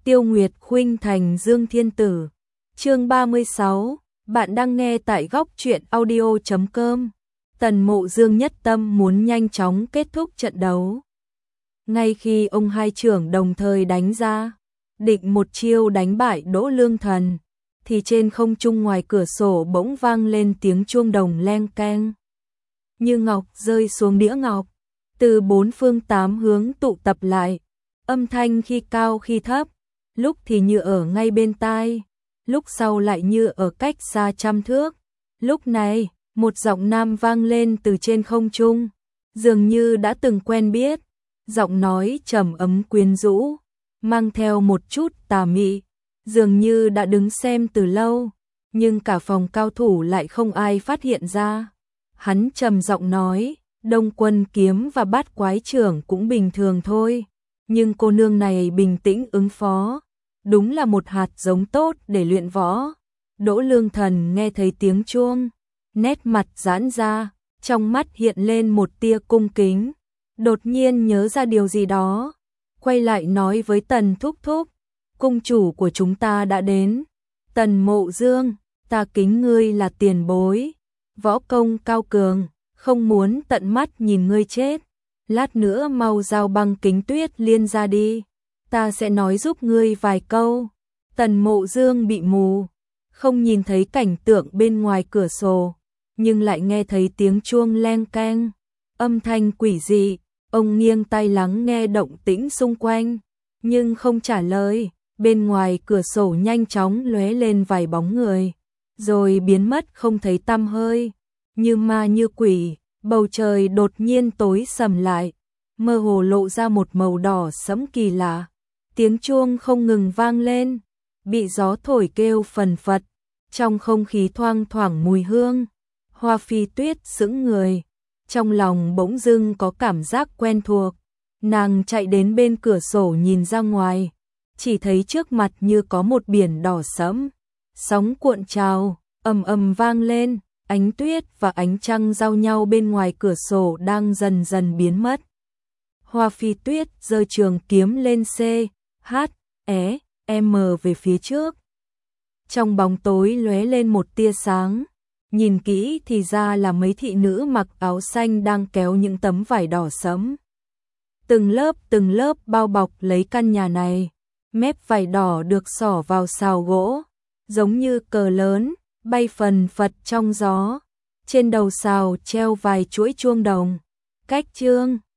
Tiêu Nguyệt khuynh thành Dương Thiên Tử. Chương 36, bạn đang nghe tại góc truyện audio.com. Tần Mộ Dương nhất tâm muốn nhanh chóng kết thúc trận đấu. Ngay khi ông hai trưởng đồng thời đánh ra, định một chiêu đánh bại Đỗ Lương Thần, thì trên không trung ngoài cửa sổ bỗng vang lên tiếng chuông đồng leng keng. Như ngọc rơi xuống đĩa ngọc, từ bốn phương tám hướng tụ tập lại, âm thanh khi cao khi thấp, lúc thì như ở ngay bên tai, lúc sau lại như ở cách xa trăm thước. Lúc này, một giọng nam vang lên từ trên không trung, dường như đã từng quen biết, giọng nói trầm ấm quyến rũ, mang theo một chút tà mị, dường như đã đứng xem từ lâu, nhưng cả phòng cao thủ lại không ai phát hiện ra. Hắn trầm giọng nói, Đông Quân Kiếm và Bát Quái Trưởng cũng bình thường thôi, nhưng cô nương này bình tĩnh ứng phó, đúng là một hạt giống tốt để luyện võ. Đỗ Lương Thần nghe thấy tiếng chuông, nét mặt giãn ra, trong mắt hiện lên một tia cung kính, đột nhiên nhớ ra điều gì đó, quay lại nói với Tần Thúc Thúc, cung chủ của chúng ta đã đến. Tần Mộ Dương, ta kính ngươi là tiền bối, võ công cao cường, không muốn tận mắt nhìn ngươi chết, lát nữa mau giao băng kính tuyết liên ra đi, ta sẽ nói giúp ngươi vài câu. Tần Mộ Dương bị mù, không nhìn thấy cảnh tượng bên ngoài cửa sổ, nhưng lại nghe thấy tiếng chuông leng keng, âm thanh quỷ dị. Ông nghiêng tai lắng nghe động tĩnh xung quanh, nhưng không trả lời. Bên ngoài cửa sổ nhanh chóng lóe lên vài bóng người, rồi biến mất không thấy tăm hơi, như ma như quỷ. Bầu trời đột nhiên tối sầm lại, mơ hồ lộ ra một màu đỏ sẫm kỳ lạ. Tiếng chuông không ngừng vang lên, bị gió thổi kêu phần phật, trong không khí thoang thoảng mùi hương. Hoa Phi Tuyết sững người, trong lòng bỗng dưng có cảm giác quen thuộc. Nàng chạy đến bên cửa sổ nhìn ra ngoài, chỉ thấy trước mặt như có một biển đỏ sẫm, sóng cuộn trào, ầm ầm vang lên, ánh tuyết và ánh trăng giao nhau bên ngoài cửa sổ đang dần dần biến mất. Hoa Phi Tuyết giơ trường kiếm lên M về phía trước. Trong bóng tối lóe lên một tia sáng, nhìn kỹ thì ra là mấy thị nữ mặc áo xanh đang kéo những tấm vải đỏ sẫm. Từng lớp bao bọc lấy căn nhà này, mép vải đỏ được xỏ vào sào gỗ, giống như cờ lớn, bay phần phật trong gió. Trên đầu sào treo vài chuỗi chuông đồng. Cách chương